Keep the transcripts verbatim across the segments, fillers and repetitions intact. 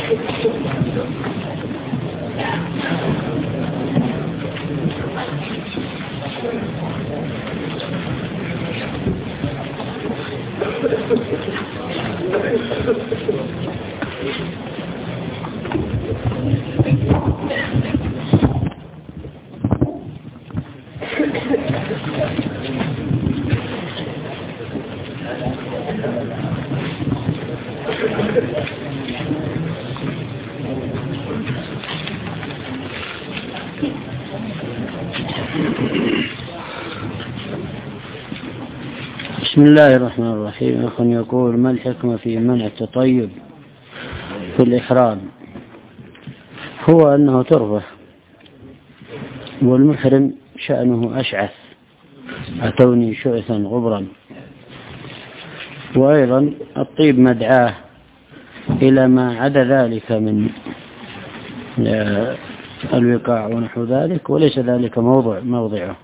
بسم الله الرحمن الرحيم. أخ يقول: ما الحكمة في منع التطيب في الإحرام؟ هو أنه ترفه، والمحرم شأنه أشعث، أتوني شعثا غبرا. وأيضا الطيب مدعاه إلى ما عدا ذلك من الوقاع ونحو ذلك، وليس ذلك موضع موضعه.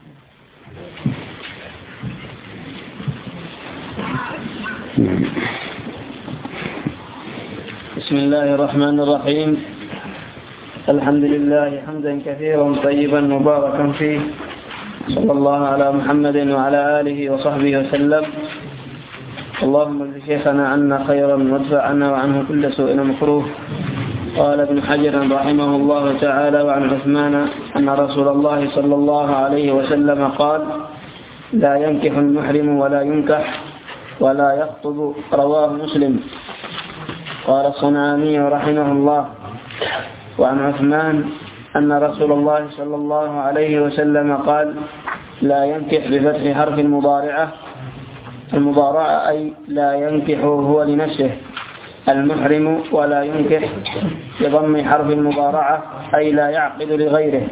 بسم الله الرحمن الرحيم. الحمد لله حمدا كثيرا طيبا مباركا فيه، صلى الله على محمد وعلى آله وصحبه وسلم. اللهم اجز شيخنا عنا خيرا وادفع عنا وعنه كل سوء مكروه. قال ابن حجر رحمه الله تعالى: وعن عثمان أن رسول الله صلى الله عليه وسلم قال: لا ينكح المحرم ولا ينكح ولا يخطب. رواه مسلم. قال الصنعاني رحمه الله: وعن عثمان أن رسول الله صلى الله عليه وسلم قال: لا ينكح بفتح حرف المضارعة المضارعة أي لا ينكح هو لنفسه المحرم، ولا ينكح بضم حرف المضارعة أي لا يعقد لغيره،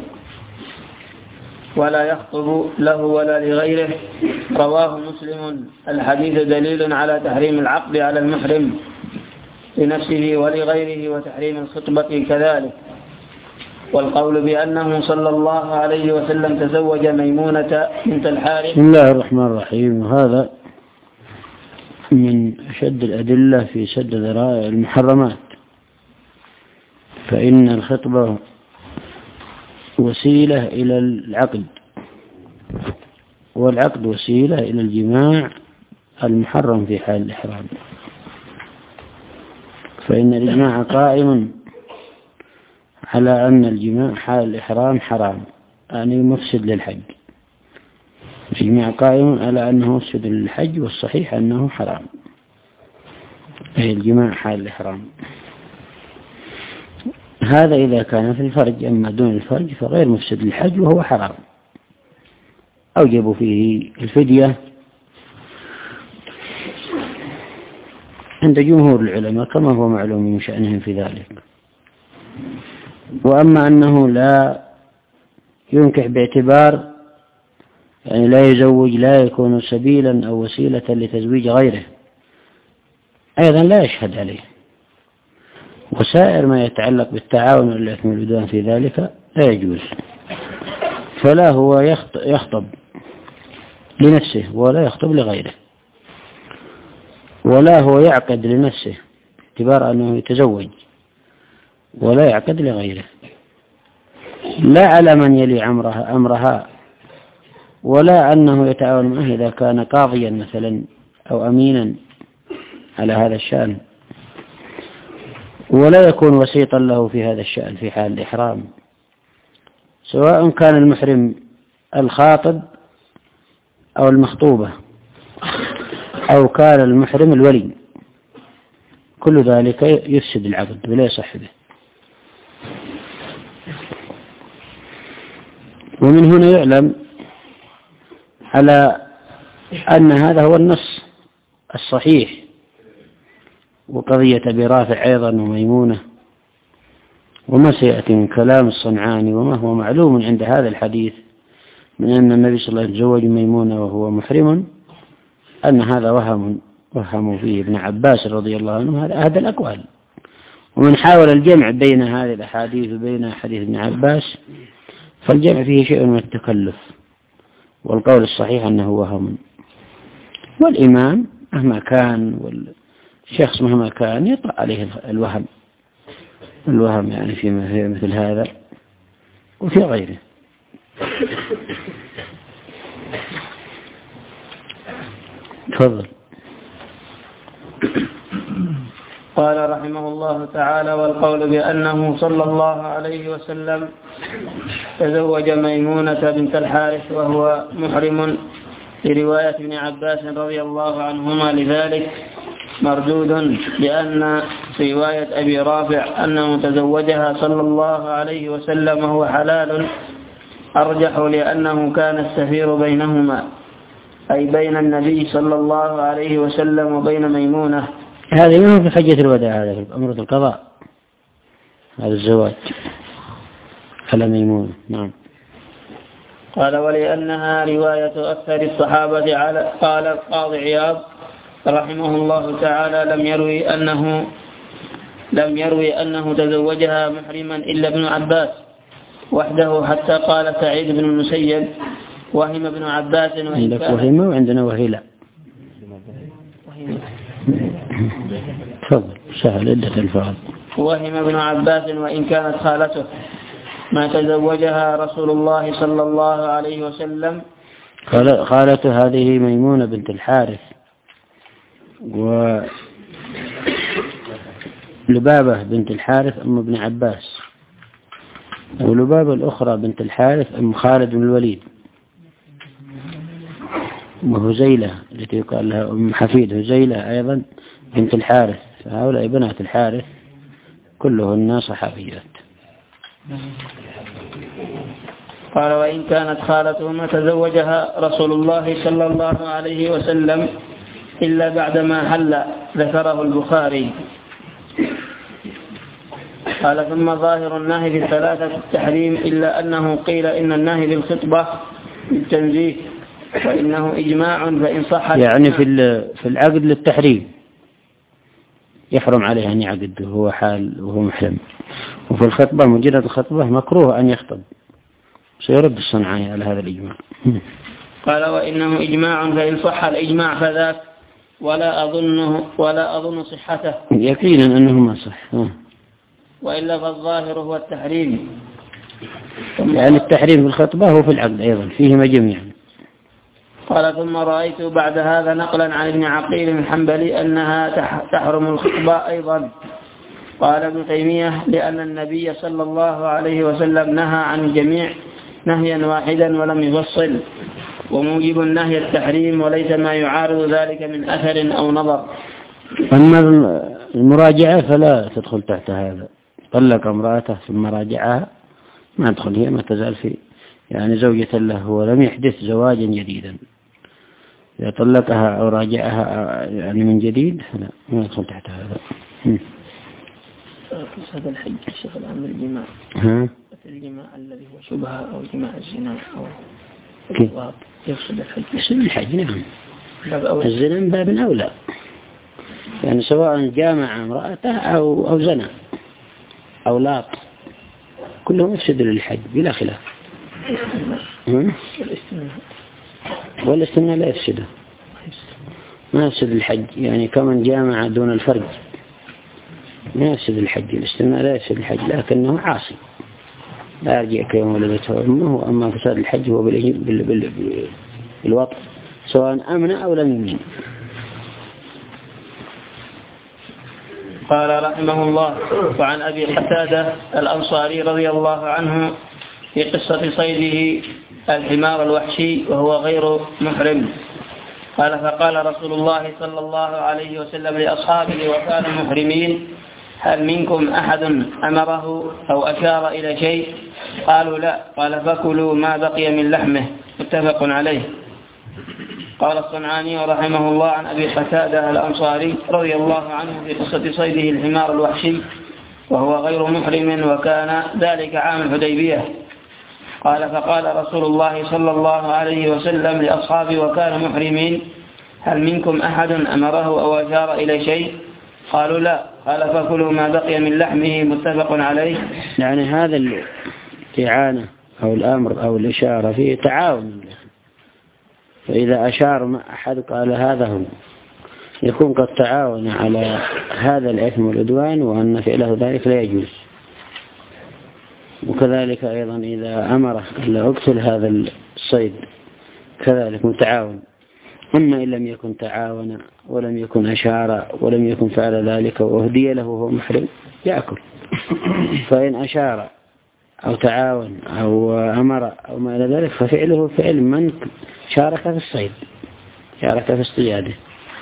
ولا يخطب له ولا لغيره. رواه مسلم. الحديث دليل على تحريم العقد على المحرم لنفسه ولغيره، وتحريم الخطبة كذلك. والقول بأنه صلى الله عليه وسلم تزوج ميمونة بنت الحارث. بسم الله الرحمن الرحيم. وهذا من أشد الأدلة في سد ذرائع المحرمات، فإن الخطبة وسيلة إلى العقد، والعقد وسيلة إلى الجماع المحرم في حال الإحرام، فإن الإجماع قائم على أن الجماع حال الإحرام حرام، يعني مفسد للحج. الإجماع قائم على أنه مفسد للحج، والصحيح أنه حرام، أي الجماع حال الإحرام. هذا إذا كان في الفرج، أما دون الفرج فغير مفسد للحج وهو حرام. أوجبوا فيه الفدية عند جمهور العلماء كما هو معلوم من شأنهم في ذلك. وأما أنه لا ينكح باعتبار يعني لا يزوج، لا يكون سبيلا أو وسيلة لتزويج غيره، أيضا لا يشهد عليه. وسائر ما يتعلق بالتعاون والإثم والعدوان في ذلك لا يجوز. فلا هو يخطب لنفسه ولا يخطب لغيره، ولا هو يعقد لنفسه باعتبار أنه يتزوج، ولا يعقد لغيره، لا على من يلي أمرها, أمرها ولا أنه يتعاون معه إذا كان قاضيا مثلا أو أمينا على هذا الشأن، ولا يكون وسيطا له في هذا الشأن في حال الإحرام، سواء كان المحرم الخاطب أو المخطوبة، أو كان المحرم الولي. كل ذلك يفسد العقد ولا يصح به. ومن هنا يعلم على أن هذا هو النص الصحيح. وقضية أبي رافع أيضا وميمونة، وما سيأتي من كلام الصنعاني وما هو معلوم عند هذا الحديث من أن النبي صلى الله عليه وسلم تزوج ميمونة وهو محرم، أن هذا وهم وهم فيه ابن عباس رضي الله عنه. هذا الأقوال. ومن حاول الجمع بين هذه الأحاديث وبين حديث ابن عباس فالجمع فيه شيء من التكلف، والقول الصحيح أنه وهم. والإمام مهما كان والشخص مهما كان يطرأ عليه الوهم، الوهم يعني في مثل هذا وفي غيره. تفضل. قال رحمه الله تعالى: والقول بأنه صلى الله عليه وسلم تزوج ميمونة بنت الحارث وهو محرم لرواية ابن عباس رضي الله عنهما لذلك مردود، لأن رواية أبي رافع أنه تزوجها صلى الله عليه وسلم وهو حلال أرجح، لأنه كان السفير بينهما، أي بين النبي صلى الله عليه وسلم وبين ميمونة. هذه ما في حجة الوداع، هذا في أمر القضاء، هذا الزواج على ميمونة. نعم. قال: ولأنها رواية أكثر الصحابة على. قال القاضي عياض رحمه الله تعالى: لم يروي أنه لم يروي أنه تزوجها محرما إلا ابن عباس وحده، حتى قال سعيد بن المسيب: وهم ابن عباس. عندك وهم وعندنا وهيلة. تفضل، سهل عدة الفاظ. وهم ابن عباس وإن كانت خالته ما تزوجها رسول الله صلى الله عليه وسلم. خالته هذه ميمونة بنت الحارث، ولبابة بنت الحارث أم ابن عباس، ولبابة الأخرى بنت الحارث أم خالد بن الوليد، وهزيلة التي يقال لها أم حفيد هزيلة أيضا بنت الحارث. فهؤلاء بنات الحارث كلهن صحابيات. قال: وإن كانت خالته ما تزوجها رسول الله صلى الله عليه وسلم إلا بعدما حل، ذكره البخاري. قال: ثم ظاهر النهي في الثلاثة التحريم، إلا أنه قيل إن النهي بالخطبة بالتنزيه، فإنه إجماع فإن صح يعني في في العقد للتحريم يحرم عليه أن يعقد وهو حال وهو محرم، وفي الخطبة مجرد الخطبة مكروه أن يخطب، سيرد الصنعاني على هذا الإجماع. قال: وإنه إجماع فإن صح الإجماع فذاك، ولا أظنه ولا أظن صحته، يقينا أنه ما صح، وإلا فالظاهر هو التحريم. يعني التحريم في الخطبة هو في العقد أيضا فيهما جميعا. قال: ثم رأيت بعد هذا نقلا عن ابن عقيل الحنبلي أنها تحرم الخطبة أيضا. قال ابن تيمية: لأن النبي صلى الله عليه وسلم نهى عن الجميع نهيا واحدا ولم يفصل، وموجب النهي التحريم وليس ما يعارض ذلك من أثر أو نظر. أما المراجعة فلا تدخل تحت هذا. طلق امرأته ثم راجعها ما تدخل، هي ما تزال في يعني زوجة له ولم يحدث زواجا جديدا. إذا طلقها أو راجعها يعني من جديد فلا ما يدخل تحت هذا. هذا الحج الشيخ العام الجماع، الجماع الذي هو شبهة أو جماع الزنا أو الإغراض يقصد الحج. اسم الحج نعم، الزنا من باب أولى، يعني سواء جامع امرأته أو أو زنا أو لاط كلهم يفسد للحج بلا خلاف. والاستمناء لا يفسده، ما يفسد الحج، يعني كمن جامع دون الفرج ما يفسد الحج. الاستمناء لا يفسد الحج لكنه عاصي لا يرجع كيوم ولدته أمه. وأما فساد الحج هو بالوطن سواء أمن أو لم يمن. قال رحمه الله: وعن أبي قتادة الأنصاري رضي الله عنه في قصة صيده الحمار الوحشي وهو غير محرم. قال: فقال رسول الله صلى الله عليه وسلم لأصحابه وكانوا محرمين: هل منكم أحد أمره أو أشار إلى شيء؟ قالوا: لا. قال: فكلوا ما بقي من لحمه، متفق عليه. قال الصنعاني رحمه الله عن أبي قتادة الأنصاري رضي الله عنه في قصة صيده الحمار الوحشي وهو غير محرم، وكان ذلك عام الحديبية. قال: فقال رسول الله صلى الله عليه وسلم لأصحابه وكانوا محرمين: هل منكم أحد أمره أو أشار إلى شيء؟ قالوا: لا. قال: فكلوا ما بقي من لحمه، متفق عليه. يعني هذا الاستعانة أو الأمر أو الإشارة فيه تعاون، فإذا أشار ما أحد قال هذا هو، يكون قد تعاون على هذا الإثم والعدوان، وأن فعله ذلك لا يجوز. وكذلك أيضا إذا أمره ألا أقتل هذا الصيد كذلك متعاون. أما إن لم يكن تعاون ولم يكن أشار ولم يكن فعل ذلك وأهدي له وهو محرم يأكل. فإن أشار أو تعاون أو أمر أو ما إلى ذلك ففعله فعل من شارك في الصيد، شارك في اصطياده.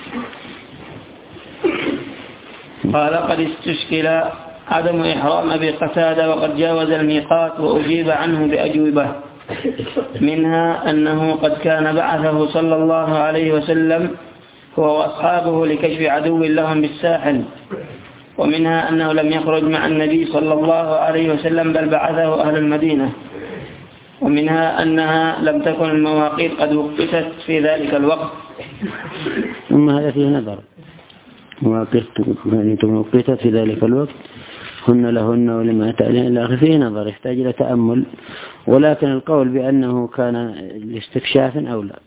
قال قد استشكل عدم إحرام أبي قتادة وقد جاوز الميقات وأجيب عنه بأجوبة، منها أنه قد كان بعثه صلى الله عليه وسلم هو وأصحابه لكشف عدو لهم بالساحل، ومنها أنه لم يخرج مع النبي صلى الله عليه وسلم بل بعثه أهل المدينة، ومنها أنها لم تكن المواقيت قد وقتت في ذلك الوقت. ثم هذا فيه نظر، مواقيت وقتت في ذلك الوقت هن لهن ولما تأذن إلى آخره فيه نظر يحتاج إلى تأمل، ولكن القول بأنه كان لاستكشاف أو لا.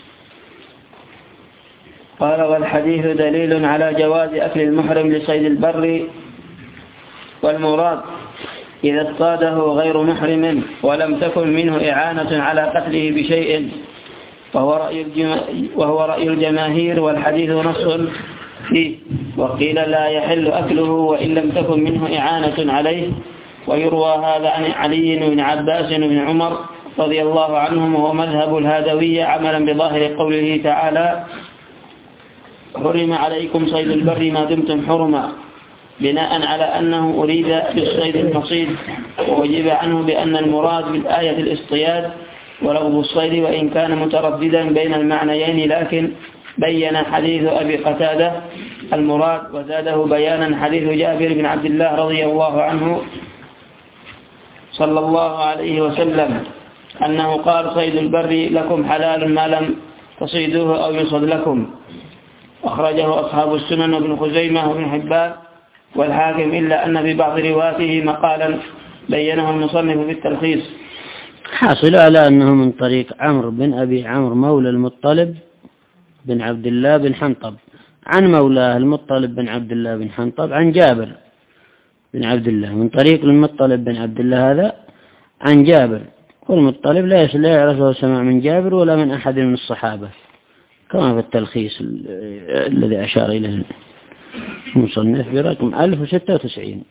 قال والحديث دليل على جواز أكل المحرم لصيد البر، والمراد إذا اصطاده غير محرم ولم تكن منه إعانة على قتله بشيء، وهو رأي, وهو رأي الجماهير، والحديث نص فيه. وقيل لا يحل أكله وإن لم تكن منه إعانة عليه، ويروى هذا عن علي بن عباس بن عمر رضي الله عنهم، وهو مذهب الهادوية عملا بظاهر قوله تعالى حرم عليكم صيد البر ما دمتم حرما، بناء على أنه أريد بالصيد المصيد، ووجب عنه بأن المراد بالآية الاصطياد ولغو الصيد، وإن كان مترددا بين المعنيين، لكن بين حديث أبي قتادة المراد، وزاده بيانا حديث جابر بن عبد الله رضي الله عنه صلى الله عليه وسلم أنه قال صيد البر لكم حلال ما لم تصيدوه أو يصد لكم، أخرجه أصحاب السنن وابن خزيمة وابن حبان والحاكم، إلا أن في بعض رواته مقالا بينه المصنف في التلخيص. حاصل على أنه من طريق عمرو بن أبي عمرو مولى المطلب بن عبد الله بن حنطب عن مولاه المطلب بن عبد الله بن حنطب عن جابر بن عبد الله، من طريق المطلب بن عبد الله هذا عن جابر، والمطلب لا يعرفه سماع من جابر ولا من أحد من الصحابة، كما في التلخيص الذي أشار إليه المصنف برقم ألف وستة وتسعين.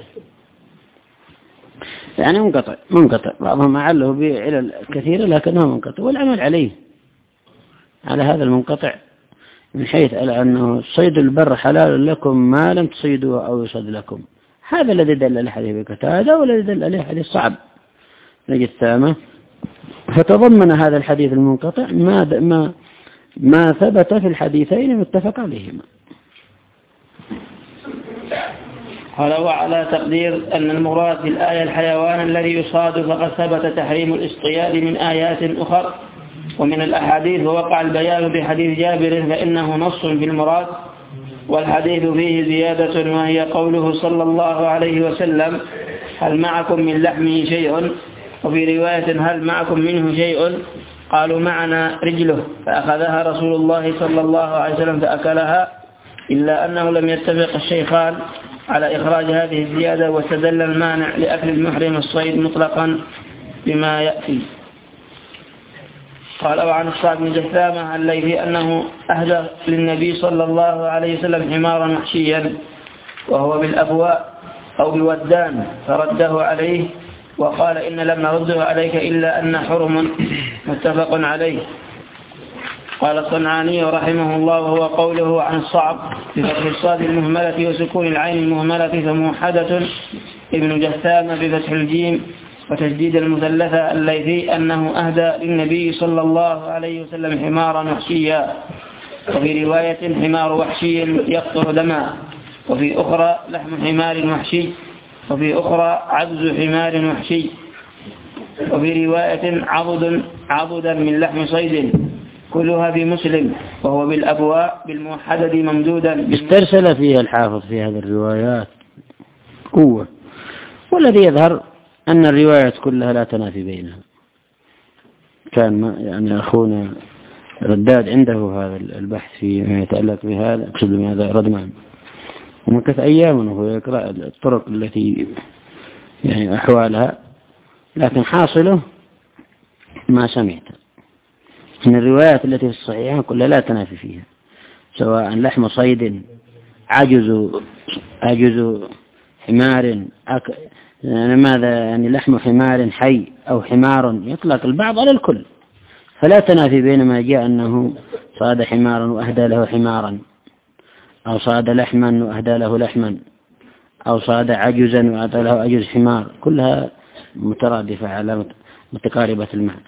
يعني منقطع منقطع بعضهم أعله بعلل كثيرة لكنه منقطع، والعمل عليه على هذا المنقطع من حيث على أنه صيد البر حلال لكم ما لم تصيدوه أو يصد لكم. هذا الذي دل الحديث بقتادة والذي دل عليه حديث صعب نجي الثامة. فتضمن هذا الحديث المنقطع ما ما ما ثبت في الحديثين المتفق عليهما. قال وعلى تقدير أن المراد بالآية الحيوان الذي يصاد، فقد ثبت تحريم الاصطياد من آيات أخرى ومن الأحاديث، ووقع البيان بحديث جابر فإنه نص في المراد، والحديث فيه زيادة وهي قوله صلى الله عليه وسلم هل معكم من لحمه شيء، وفي رواية هل معكم منه شيء، قالوا معنا رجله، فأخذها رسول الله صلى الله عليه وسلم فأكلها، إلا أنه لم يتفق الشيخان على إخراج هذه الزيادة، واستدل المانع لأكل المحرم الصيد مطلقا بما يأتي. قال وعن الصعب بن جثامة الليثي أنه أهدى للنبي صلى الله عليه وسلم حمارا وحشيا وهو بالأبواء أو بودان، فرده عليه وقال إن لم نرده عليك إلا أن حرم، متفق عليه. قال الصنعاني رحمه الله وهو قوله عن الصعب بفتح الصاد المهملة وسكون العين المهملة فموحدة ابن جثامة بفتح الجيم وتجديد المثلثة الليثي أنه أهدى للنبي صلى الله عليه وسلم حمارا وحشيا، وفي رواية حمار وحشي يقطر دما، وفي أخرى لحم حمار وحشي، وفي أخرى عبز حمار وحشي، وفي رواية عضد عضدا من لحم صيد، كلها في مسلم، وهو بالأبواء بالموحدة ممدودا. استرسل فيها الحافظ في هذه الروايات قوة، والذي يظهر أن الروايات كلها لا تنافي بينها. كان يعني أخونا رداد عنده هذا البحث فيما يتعلق بهذا، أقصد بهذا ردمان، ومكث أيام وهو يقرأ الطرق التي يعني أحوالها لكن حاصله ما سمعت من الروايات التي في الصحيحة كلها لا تنافي فيها، سواء لحم صيد، عجز عجز حمار أك... يعني ماذا يعني لحم حمار حي أو حمار، يطلق البعض على الكل، فلا تنافي بين ما جاء أنه صاد حمارا وأهدى له حمارا، أو صاد لحما وأهدى له لحما، أو صاد عجزا وأهدى له عجز حمار، كلها مترادفة على متقاربة المعنى.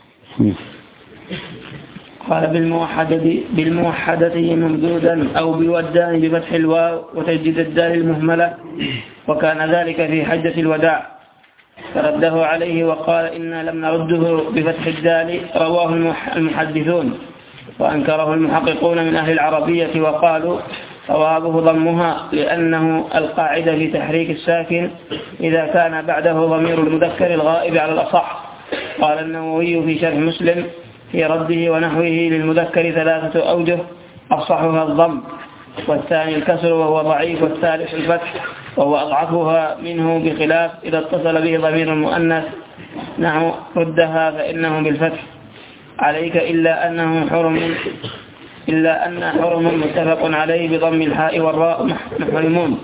قال بالموحدة بالموحدة ممدودا أو بودان بفتح الواو وتجديد الدال المهملة، وكان ذلك في حجة الوداع، فرده عليه وقال إنا لم نرده بفتح الدال، رواه المحدثون وأنكره المحققون من أهل العربية، وقالوا صوابه ضمها، لأنه القاعدة في تحريك الساكن إذا كان بعده ضمير المذكر الغائب على الأصح. قال النووي في شرح مسلم في رده ونحوه للمذكر ثلاثة أوجه، أصحها الضم، والثاني الكسر وهو ضعيف، والثالث الفتح وهو أضعفها منه، بخلاف إذا اتصل به ضمير المؤنث نحو ردها فإنه بالفتح عليك، إلا أنه حرم إلا أن حرم متفق عليه بضم الحاء والراء محرمون.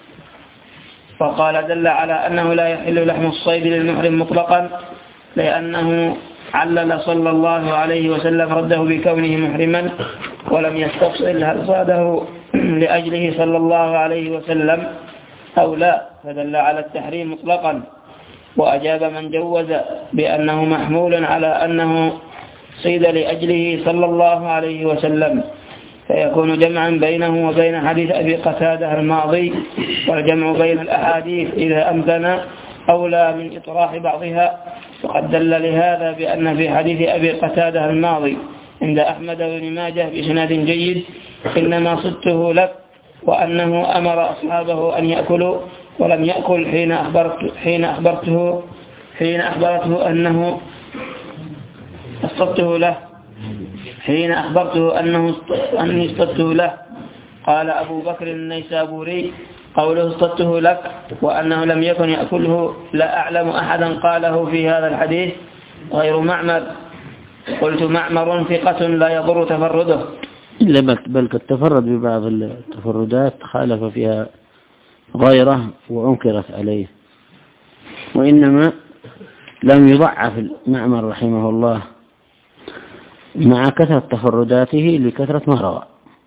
فقال دل على أنه لا يحل لحم الصيد للمحرم مطلقا، لأنه علل صلى الله عليه وسلم رده بكونه محرما، ولم يستفصل هل صاده لأجله صلى الله عليه وسلم أو لا، فدل على التحريم مطلقا. وأجاب من جوز بأنه محمول على أنه صيد لأجله صلى الله عليه وسلم، فيكون جمعا بينه وبين حديث أبي قتادة الماضي، والجمع بين الأحاديث إذا أمكن أولى من إطراح بعضها. وقد دل لهذا بأن في حديث أبي قتادة الماضي عند أحمد بن ماجه بإسناد جيد إنما صدته لك، وأنه أمر أصحابه أن يأكلوا ولم يأكل حين أخبرت حين أخبرته حين أخبرته أنه اصطدته له حين أخبرته أنه أني اصطدته له. قال أبو بكر النيسابوري قوله اصطدته لك وأنه لم يكن يأكله لا أعلم أحدا قاله في هذا الحديث غير معمر. قلت معمر ثقة لا يضر تفرده، إلا بل قد تفرد ببعض التفردات خالف فيها غيره وأنكرت عليه، وإنما لم يضعف معمر رحمه الله مع كثرة تفرداته لكثرة ما روى.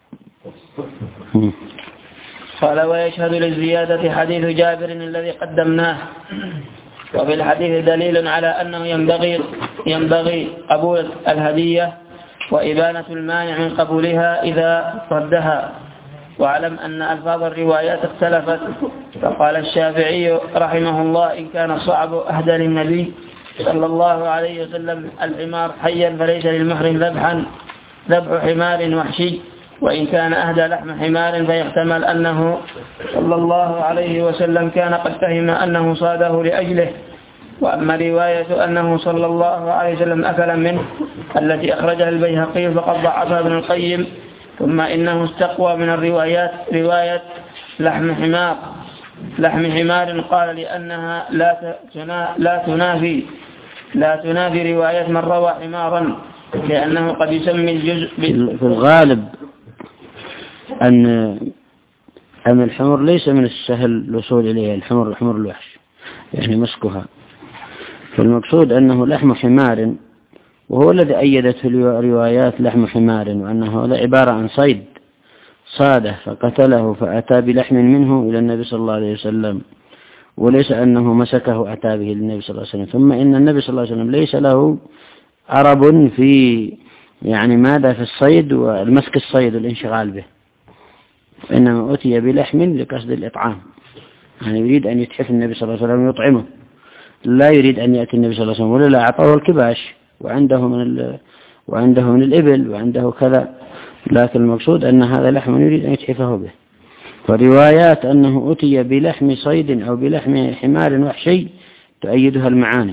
قال ويشهد للزيادة حديث جابر الذي قدمناه، وفي الحديث دليل على أنه ينبغي ينبغي قبول الهدية وإبانة المانع من قبولها إذا ردها. واعلم أن ألفاظ الروايات اختلفت، فقال الشافعي رحمه الله إن كان الصعب أهدى للنبي صلى الله عليه وسلم الحمار حيا فليس للمحرم ذبحا ذبح حمار وحشي، وإن كان أهدى لحم حمار فيحتمل أنه صلى الله عليه وسلم كان قد فهم أنه صاده لأجله. وأما رواية أنه صلى الله عليه وسلم أكل منه التي أخرجها البيهقي فقد ضعفها ابن القيم. ثم إنه استقوى من الروايات رواية لحم حمار لحم حمار قال لأنها لا لا تنافي لا تنافي رواية من روى حمارا، لأنه قد يسمي الجزء في الغالب أن أن الحمر ليس من السهل الوصول إليه، الحمر حمر الوحش يعني مسكها، فالمقصود أنه لحم حمار، وهو الذي أيدته روايات لحم حمار، وأنه هذا عبارة عن صيد صاده فقتله فأتى بلحم منه إلى النبي صلى الله عليه وسلم، وليس أنه مسكه أتى به للنبي صلى الله عليه وسلم. ثم إن النبي صلى الله عليه وسلم ليس له عرب في يعني ماذا في الصيد والمسك الصيد والانشغال به، إنما أتي بلحم لقصد الإطعام، يعني يريد أن يتحف النبي صلى الله عليه وسلم ويطعمه، لا يريد أن يأتي النبي صلى الله عليه وسلم ولا لا أعطاه الكباش وعنده من ال... وعنده من الإبل وعنده كذا، لكن المقصود أن هذا لحم يريد أن يتحفه به. فروايات أنه أتي بلحم صيد أو بلحم حمار وحشي تؤيدها المعاني.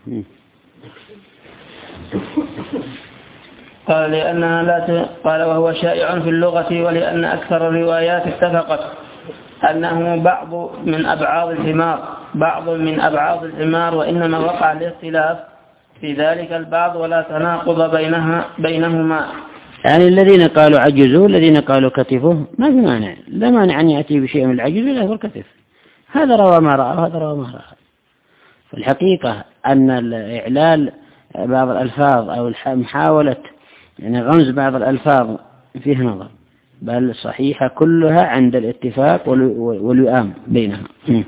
قال لأنها لا ت... قال وهو شائع في اللغة، ولأن أكثر الروايات اتفقت أنه بعض من أبعاض الحمار بعض من أبعاض الحمار وإنما وقع الاختلاف في ذلك البعض ولا تناقض بينها بينهما. يعني الذين قالوا عجزه والذين قالوا كتفه ما في مانع، لا مانع أن يأتي بشيء من العجز ولا هو الكتف، هذا روى ما رأى وهذا روى ما رأى. فالحقيقة أن الإعلال بعض الألفاظ أو محاولة يعني غمز بعض الألفاظ فيه نظر، بل صحيحة كلها عند الاتفاق والوئام بينها.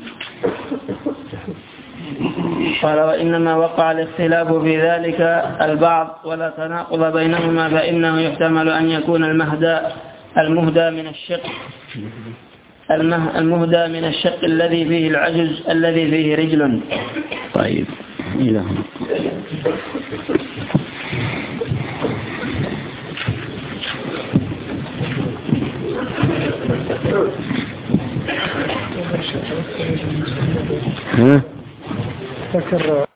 قال وإنما وقع الاختلاف في ذلك البعض ولا تناقض بينهما، فإنه يحتمل أن يكون المهدى المهدى من الشق المهدى من الشق الذي فيه العجز الذي فيه رجل. طيب إلى ها؟ ذكر